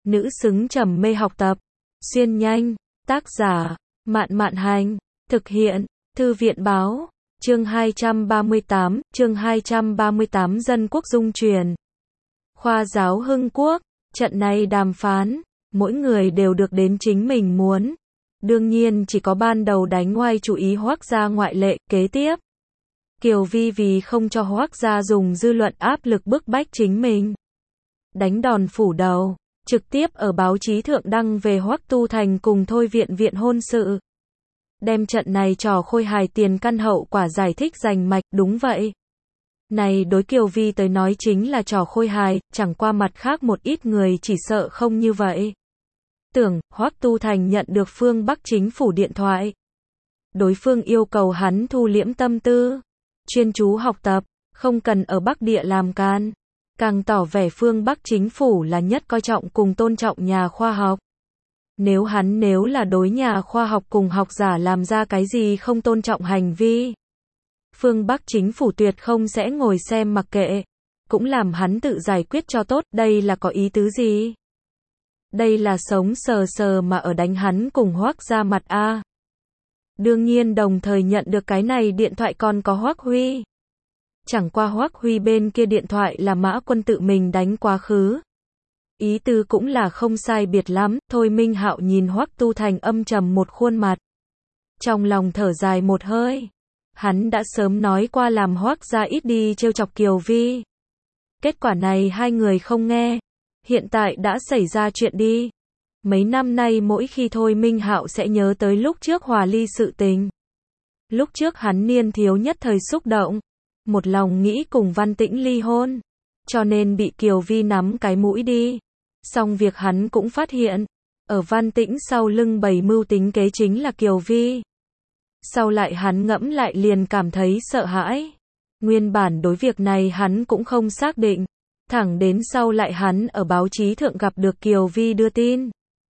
Nữ xứng trầm mê học tập. Xuyên nhanh. Tác giả, Mạn Mạn Hành. Thực hiện, Thư viện Báo. Chương 238 Dân quốc dung truyền. Khoa giáo Hưng Quốc. Trận này đàm phán, mỗi người đều được đến chính mình muốn. Đương nhiên chỉ có ban đầu đánh oai chủ ý Hoắc gia ngoại lệ. Kế tiếp, Kiều Vi vì không cho Hoắc gia dùng dư luận áp lực bức bách chính mình, đánh đòn phủ đầu, trực tiếp ở báo chí thượng đăng về Hoắc Tu Thành cùng Thôi viện hôn sự. Đem trận này trò khôi hài tiền căn hậu quả giải thích rành mạch. Đúng vậy, này đối Kiều Vi tới nói chính là trò khôi hài, chẳng qua mặt khác một ít người chỉ sợ không như vậy. Tưởng, Hoắc Tu Thành nhận được phương Bắc chính phủ điện thoại. Đối phương yêu cầu hắn thu liễm tâm tư, chuyên chú học tập, không cần ở Bắc địa làm can. Càng tỏ vẻ phương Bắc chính phủ là nhất coi trọng cùng tôn trọng nhà khoa học. Nếu là đối nhà khoa học cùng học giả làm ra cái gì không tôn trọng hành vi, phương Bắc chính phủ tuyệt không sẽ ngồi xem mặc kệ, cũng làm hắn tự giải quyết cho tốt. Đây là có ý tứ gì? Đây là sống sờ mà ở đánh hắn cùng Hoắc gia mặt a. Đương nhiên đồng thời nhận được cái này điện thoại còn có Hoắc Huy. Chẳng qua Hoắc Huy bên kia điện thoại là Mã Quân tự mình đánh quá khứ. Ý tứ cũng là không sai biệt lắm. Thôi Minh Hạo nhìn Hoắc Tu Thành âm trầm một khuôn mặt, trong lòng thở dài một hơi. Hắn đã sớm nói qua làm Hoắc gia ít đi trêu chọc Kiều Vi. Kết quả này hai người không nghe. Hiện tại đã xảy ra chuyện đi. Mấy năm nay mỗi khi Thôi Minh Hạo sẽ nhớ tới lúc trước hòa ly sự tình. Lúc trước hắn niên thiếu nhất thời xúc động, một lòng nghĩ cùng Văn Tĩnh ly hôn, cho nên bị Kiều Vi nắm cái mũi đi. Xong việc hắn cũng phát hiện, ở Văn Tĩnh sau lưng bày mưu tính kế chính là Kiều Vi. Sau lại hắn ngẫm lại liền cảm thấy sợ hãi. Nguyên bản đối việc này hắn cũng không xác định. Thẳng đến sau lại hắn ở báo chí thượng gặp được Kiều Vi đưa tin.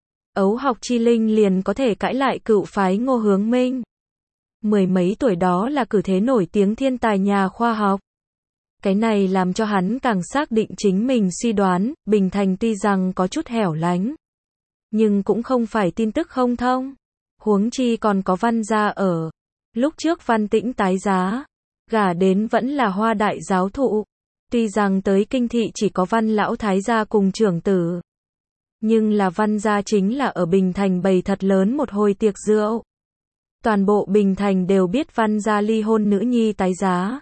Ấu học chi linh liền có thể cãi lại cựu phái Ngô Hướng Minh. Mười mấy tuổi đó là cử thế nổi tiếng thiên tài nhà khoa học. Cái này làm cho hắn càng xác định chính mình suy đoán, Bình Thành tuy rằng có chút hẻo lánh, nhưng cũng không phải tin tức không thông. Huống chi còn có Văn gia ở. Lúc trước Văn Tĩnh tái giá, gả đến vẫn là Hoa đại giáo thụ. Tuy rằng tới kinh thị chỉ có Văn lão thái gia cùng trưởng tử, nhưng là Văn gia chính là ở Bình Thành bày thật lớn một hồi tiệc rượu. Toàn bộ Bình Thành đều biết Văn gia ly hôn nữ nhi tái giá.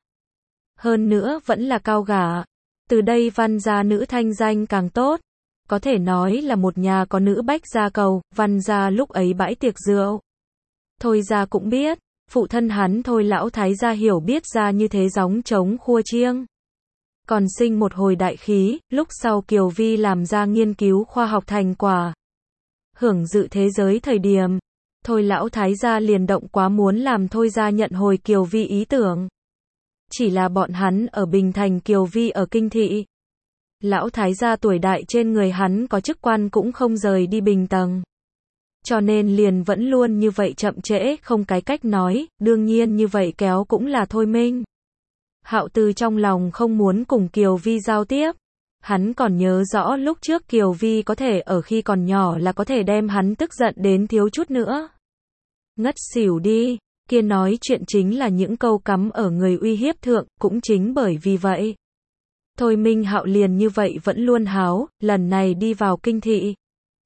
Hơn nữa vẫn là cao gả. Từ đây Văn gia nữ thanh danh càng tốt. Có thể nói là một nhà có nữ bách gia cầu. Văn gia lúc ấy bãi tiệc rượu, Thôi gia cũng biết. Phụ thân hắn Thôi lão thái gia hiểu biết ra như thế gióng trống khua chiêng, còn sinh một hồi đại khí. Lúc sau Kiều Vi làm ra nghiên cứu khoa học thành quả, hưởng dự thế giới thời điểm, Thôi lão thái gia liền động quá muốn làm Thôi gia nhận hồi Kiều Vi ý tưởng. Chỉ là bọn hắn ở Bình Thành, Kiều Vi ở kinh thị. Lão thái gia tuổi đại, trên người hắn có chức quan cũng không rời đi Bình tầng. Cho nên liền vẫn luôn như vậy chậm trễ, không cái cách nói. Đương nhiên như vậy kéo cũng là Thôi Minh Hạo từ trong lòng không muốn cùng Kiều Vi giao tiếp. Hắn còn nhớ rõ lúc trước Kiều Vi có thể ở khi còn nhỏ là có thể đem hắn tức giận đến thiếu chút nữa ngất xỉu đi. Kia nói chuyện chính là những câu cắm ở người uy hiếp thượng. Cũng chính bởi vì vậy, Thôi Minh Hạo liền như vậy vẫn luôn háo. Lần này đi vào kinh thị,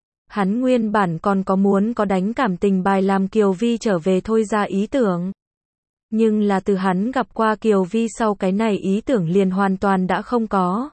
hắn nguyên bản còn có muốn có đánh cảm tình bài làm Kiều Vi trở về Thôi ra ý tưởng. Nhưng là từ hắn gặp qua Kiều Vi sau, cái này ý tưởng liền hoàn toàn đã không có.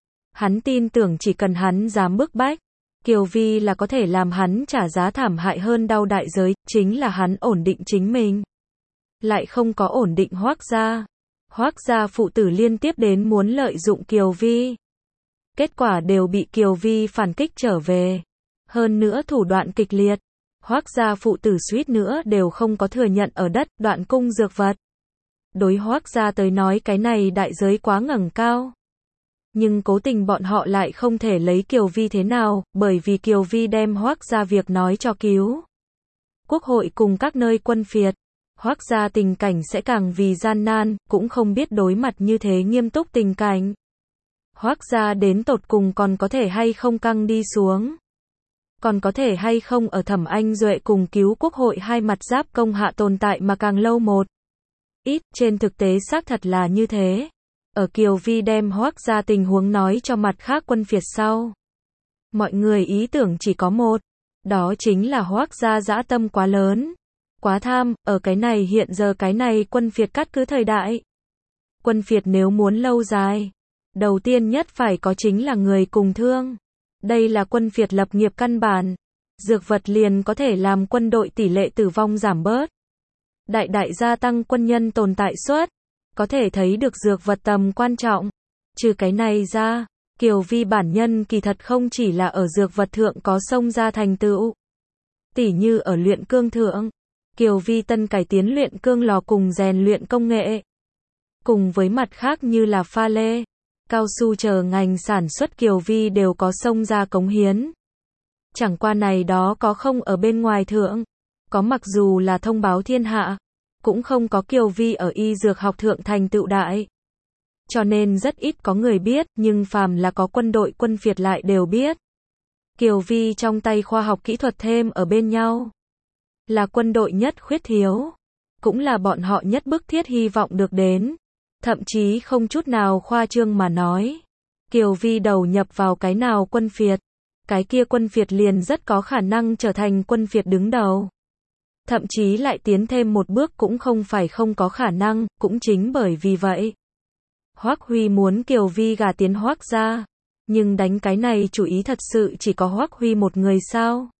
Hắn tin tưởng chỉ cần hắn dám bức bách, Kiều Vi là có thể làm hắn trả giá thảm hại hơn đau đại giới. Chính là hắn ổn định chính mình, lại không có ổn định Hoắc gia. Hoắc gia phụ tử liên tiếp đến muốn lợi dụng Kiều Vi. Kết quả đều bị Kiều Vi phản kích trở về. Hơn nữa thủ đoạn kịch liệt. Hoắc gia phụ tử suýt nữa đều không có thừa nhận ở đất Đoạn cung dược vật. Đối Hoắc gia tới nói cái này đại giới quá ngẩng cao. Nhưng cố tình bọn họ lại không thể lấy Kiều Vi thế nào, bởi vì Kiều Vi đem Hoắc gia việc nói cho cứu Quốc hội cùng các nơi quân phiệt. Hoắc gia tình cảnh sẽ càng vì gian nan, cũng không biết đối mặt như thế nghiêm túc tình cảnh. Hoắc gia đến tột cùng còn có thể hay không căng đi xuống. Còn có thể hay không ở Thẩm Anh Duệ cùng cứu quốc hội hai mặt giáp công hạ tồn tại mà càng lâu một ít, trên thực tế xác thật là như thế. Ở Kiều Vi đem Hoắc gia tình huống nói cho mặt khác quân phiệt sau. Mọi người ý tưởng chỉ có một, đó chính là Hoắc gia dã tâm quá lớn, quá tham, ở cái này hiện giờ cái này quân phiệt cắt cứ thời đại. Quân phiệt nếu muốn lâu dài, đầu tiên nhất phải có chính là người cùng thương. Đây là quân phiệt lập nghiệp căn bản. Dược vật liền có thể làm quân đội tỷ lệ tử vong giảm bớt. Đại đại gia tăng quân nhân tồn tại suất. Có thể thấy được dược vật tầm quan trọng. Trừ cái này ra, Kiều Vi bản nhân kỳ thật không chỉ là ở dược vật thượng có xông ra thành tựu. Tỉ như ở luyện cương thượng, Kiều Vi tân cải tiến luyện cương lò cùng rèn luyện công nghệ. Cùng với mặt khác như là pha lê, cao su chờ ngành sản xuất Kiều Vi đều có xông ra cống hiến. Chẳng qua này đó có không ở bên ngoài thượng, có mặc dù là thông báo thiên hạ, cũng không có Kiều Vi ở y dược học thượng thành tựu đại. Cho nên rất ít có người biết, nhưng phàm là có quân đội quân phiệt lại đều biết. Kiều Vi trong tay khoa học kỹ thuật thêm ở bên nhau. Là quân đội nhất khuyết thiếu. Cũng là bọn họ nhất bức thiết hy vọng được đến. Thậm chí không chút nào khoa trương mà nói. Kiều Vi đầu nhập vào cái nào quân phiệt. Cái kia quân phiệt liền rất có khả năng trở thành quân phiệt đứng đầu. Thậm chí lại tiến thêm một bước cũng không phải không có khả năng, cũng chính bởi vì vậy. Hoắc Huy muốn Kiều Vi gả tiến Hoắc gia, nhưng đánh cái này chủ ý thật sự chỉ có Hoắc Huy một người sao?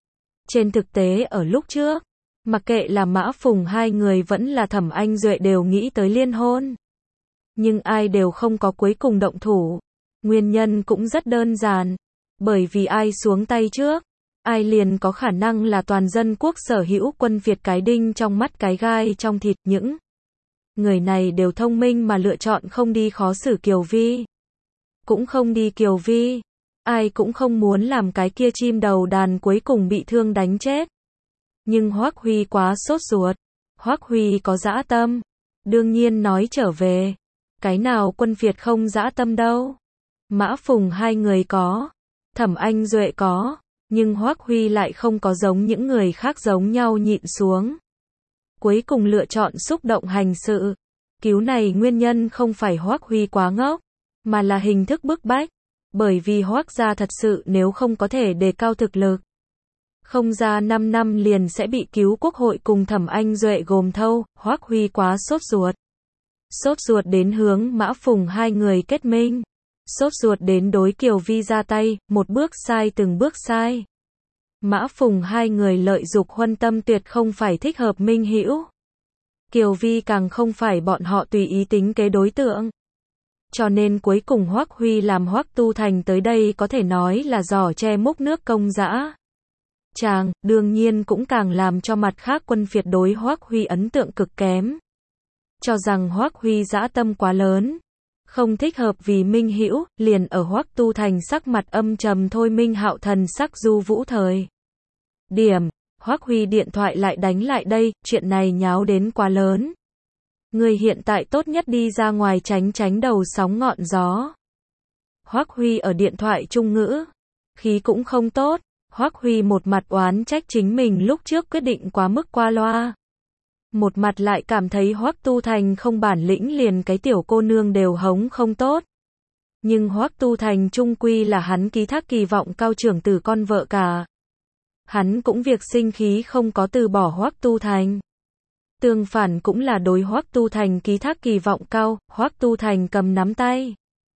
Trên thực tế ở lúc trước, mặc kệ là Mã Phùng hai người vẫn là Thẩm Anh Duệ đều nghĩ tới liên hôn. Nhưng ai đều không có cuối cùng động thủ. Nguyên nhân cũng rất đơn giản, bởi vì ai xuống tay trước, ai liền có khả năng là toàn dân quốc sở hữu quân Việt cái đinh trong mắt cái gai trong thịt. Những người này đều thông minh mà lựa chọn không đi khó xử Kiều Vi. Cũng không đi Kiều Vi. Ai cũng không muốn làm cái kia chim đầu đàn cuối cùng bị thương đánh chết. Nhưng Hoắc Huy quá sốt ruột. Hoắc Huy có dã tâm. Đương nhiên nói trở về. Cái nào quân Việt không dã tâm đâu. Mã Phùng hai người có. Thẩm Anh Duệ có. Nhưng Hoắc Huy lại không có giống những người khác giống nhau nhịn xuống. Cuối cùng lựa chọn xúc động hành sự. Cứu này nguyên nhân không phải Hoắc Huy quá ngốc, mà là hình thức bức bách. Bởi vì Hoắc gia thật sự nếu không có thể đề cao thực lực, không ra 5 năm liền sẽ bị cứu quốc hội cùng Thẩm Anh Duệ gồm thâu. Hoắc Huy quá sốt ruột. Sốt ruột đến hướng Mã Phùng hai người kết minh. Sốt ruột đến đối Kiều Vi ra tay, một bước sai từng bước sai. Mã Phùng hai người lợi dục huân tâm tuyệt không phải thích hợp minh hữu. Kiều Vi càng không phải bọn họ tùy ý tính kế đối tượng. Cho nên cuối cùng Hoắc Huy làm Hoắc Tu Thành tới đây có thể nói là giỏ che múc nước công dã. Chàng, đương nhiên cũng càng làm cho mặt khác quân phiệt đối Hoắc Huy ấn tượng cực kém. Cho rằng Hoắc Huy dã tâm quá lớn. Không thích hợp vì minh hữu, liền ở Hoắc Tu Thành sắc mặt âm trầm thôi minh hạo thần sắc du vũ thời. Điểm, Hoắc Huy điện thoại lại đánh lại đây, chuyện này nháo đến quá lớn. Người hiện tại tốt nhất đi ra ngoài tránh tránh đầu sóng ngọn gió. Hoắc Huy ở điện thoại trung ngữ. Khí cũng không tốt. Hoắc Huy một mặt oán trách chính mình lúc trước quyết định quá mức qua loa. Một mặt lại cảm thấy Hoắc Tu Thành không bản lĩnh liền cái tiểu cô nương đều hống không tốt. Nhưng Hoắc Tu Thành trung quy là hắn ký thác kỳ vọng cao trưởng tử con vợ cả. Hắn cũng việc sinh khí không có từ bỏ Hoắc Tu Thành. Tương phản cũng là đối Hoắc Tu Thành ký thác kỳ vọng cao, Hoắc Tu Thành cầm nắm tay.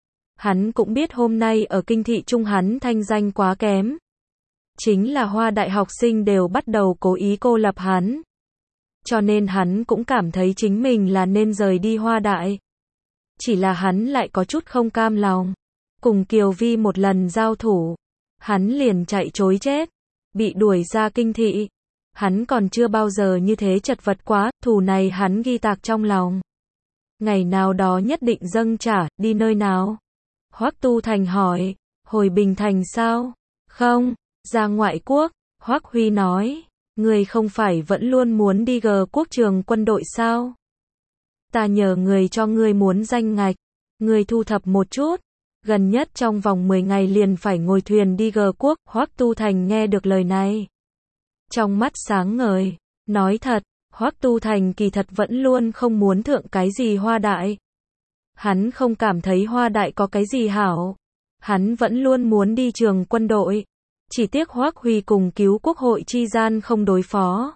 Hắn cũng biết hôm nay ở kinh thị trung hắn thanh danh quá kém. Chính là Hoa đại học sinh đều bắt đầu cố ý cô lập hắn. Cho nên hắn cũng cảm thấy chính mình là nên rời đi Hoa đại. Chỉ là hắn lại có chút không cam lòng. Cùng Kiều Vi một lần giao thủ, hắn liền chạy trối chết, bị đuổi ra kinh thị. Hắn còn chưa bao giờ như thế chật vật quá, thù này hắn ghi tạc trong lòng. Ngày nào đó nhất định dâng trả, đi nơi nào? Hoắc Tu Thành hỏi, hồi Bình Thành sao? Không, ra ngoại quốc. Hoắc Huy nói, người không phải vẫn luôn muốn đi quốc trường quân đội sao? Ta nhờ người cho ngươi muốn danh ngạch, ngươi thu thập một chút. gần nhất trong vòng 10 ngày liền phải ngồi thuyền đi G quốc. Hoắc Tu Thành nghe được lời này, trong mắt sáng ngời, nói thật, Hoắc Tu Thành kỳ thật vẫn luôn không muốn thượng cái gì Hoa Đại. Hắn không cảm thấy Hoa Đại có cái gì hảo. Hắn vẫn luôn muốn đi trường quân đội. Chỉ tiếc Hoắc Huy cùng Cứu Quốc hội chi gian không đối phó.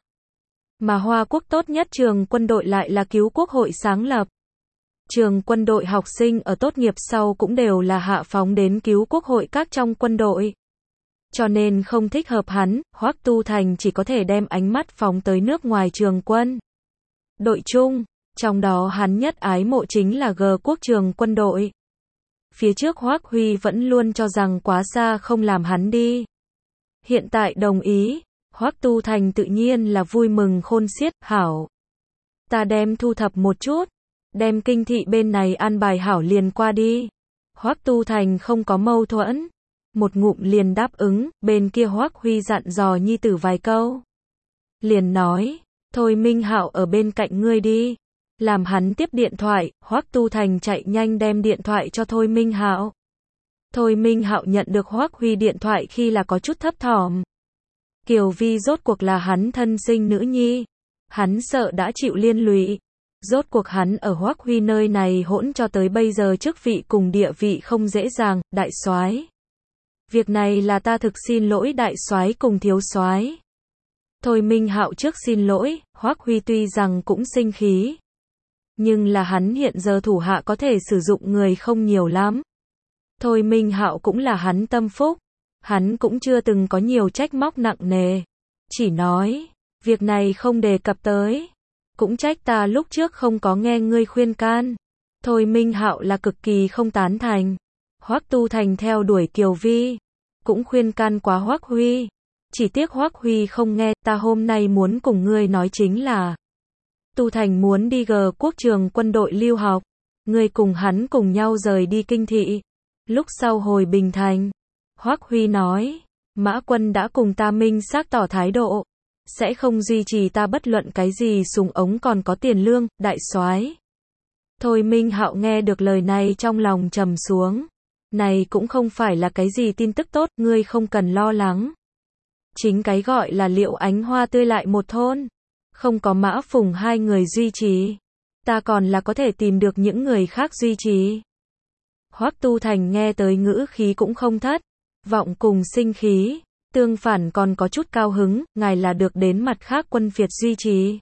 Mà Hoa Quốc tốt nhất trường quân đội lại là Cứu Quốc hội sáng lập. Trường quân đội học sinh ở tốt nghiệp sau cũng đều là hạ phóng đến Cứu Quốc hội các trong quân đội. Cho nên không thích hợp hắn, Hoắc Tu Thành chỉ có thể đem ánh mắt phóng tới nước ngoài trường quân đội chung, trong đó hắn nhất ái mộ chính là G quốc trường quân đội. Phía trước Hoắc Huy vẫn luôn cho rằng quá xa không làm hắn đi. Hiện tại đồng ý, Hoắc Tu Thành tự nhiên là vui mừng khôn xiết, hảo. Ta đem thu thập một chút, đem kinh thị bên này an bài hảo liền qua đi. Hoắc Tu Thành không có mâu thuẫn, một ngụm liền đáp ứng. Bên kia Hoắc Huy dặn dò nhi tử vài câu, liền nói, thôi Minh Hạo ở bên cạnh ngươi đi, làm hắn tiếp điện thoại. Hoắc Tu Thành chạy nhanh đem điện thoại cho Thôi Minh Hạo. Thôi Minh Hạo nhận được Hoắc Huy điện thoại khi là có chút thấp thỏm. Kiều Vi rốt cuộc là hắn thân sinh nữ nhi, hắn sợ đã chịu liên lụy. Rốt cuộc hắn ở Hoắc Huy nơi này hỗn cho tới bây giờ chức vị cùng địa vị không dễ dàng. Đại soái, việc này là ta thực xin lỗi đại soái cùng thiếu soái. Thôi Minh Hạo trước xin lỗi. Hoắc Huy tuy rằng cũng sinh khí, nhưng là hắn hiện giờ thủ hạ có thể sử dụng người không nhiều lắm. Thôi Minh Hạo cũng là hắn tâm phúc, hắn cũng chưa từng có nhiều trách móc nặng nề, chỉ nói, việc này không đề cập tới, cũng trách ta lúc trước không có nghe ngươi khuyên can. Thôi Minh Hạo là cực kỳ không tán thành. Hoắc Tu Thành theo đuổi Kiều Vi, cũng khuyên can quá Hoắc Huy, chỉ tiếc Hoắc Huy không nghe. Ta hôm nay muốn cùng ngươi nói chính là, Tu Thành muốn đi G quốc trường quân đội lưu học, ngươi cùng hắn cùng nhau rời đi kinh thị, lúc sau hồi Bình Thành. Hoắc Huy nói, Mã Quân đã cùng ta minh xác tỏ thái độ, sẽ không duy trì ta bất luận cái gì súng ống còn có tiền lương. Đại soái. Thôi Minh Hạo nghe được lời này trong lòng trầm xuống. Này cũng không phải là cái gì tin tức tốt, ngươi không cần lo lắng. Chính cái gọi là Liệu Ánh Hoa tươi lại một thôn, không có Mã Phùng hai người duy trì, ta còn là có thể tìm được những người khác duy trì. Hoắc Tu Thành nghe tới ngữ khí cũng không thất vọng cùng sinh khí, tương phản còn có chút cao hứng. Ngài là được đến mặt khác quân phiệt duy trì.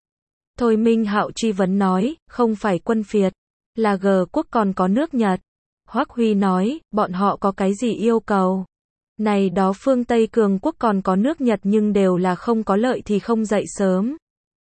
Thôi Minh Hạo truy vấn nói, không phải quân phiệt, là G quốc còn có nước Nhật. Hoắc Huy nói, bọn họ có cái gì yêu cầu? Này đó phương Tây cường quốc còn có nước Nhật nhưng đều là không có lợi thì không dậy sớm.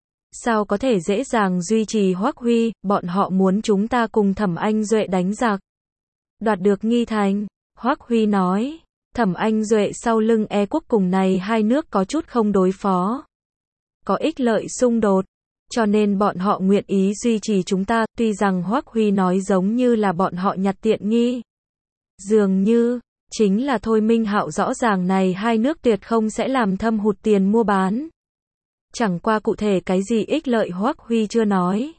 Sao có thể dễ dàng duy trì? Hoắc Huy, bọn họ muốn chúng ta cùng Thẩm Anh Duệ đánh giặc, đoạt được Nghi Thành. Hoắc Huy nói, Thẩm Anh Duệ sau lưng E quốc cùng này hai nước có chút không đối phó, có ích lợi xung đột, cho nên bọn họ nguyện ý duy trì chúng ta. Tuy rằng Hoắc Huy nói giống như là bọn họ nhặt tiện nghi, dường như chính là Thôi Minh Hạo rõ ràng này hai nước tuyệt không sẽ làm thâm hụt tiền mua bán. Chẳng qua cụ thể cái gì ích lợi Hoắc Huy chưa nói.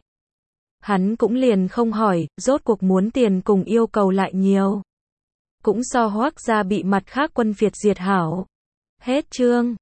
Hắn cũng liền không hỏi, rốt cuộc muốn tiền cùng yêu cầu lại nhiều, cũng so Hoắc gia bị mặt khác quân phiệt diệt hảo. Hết chương.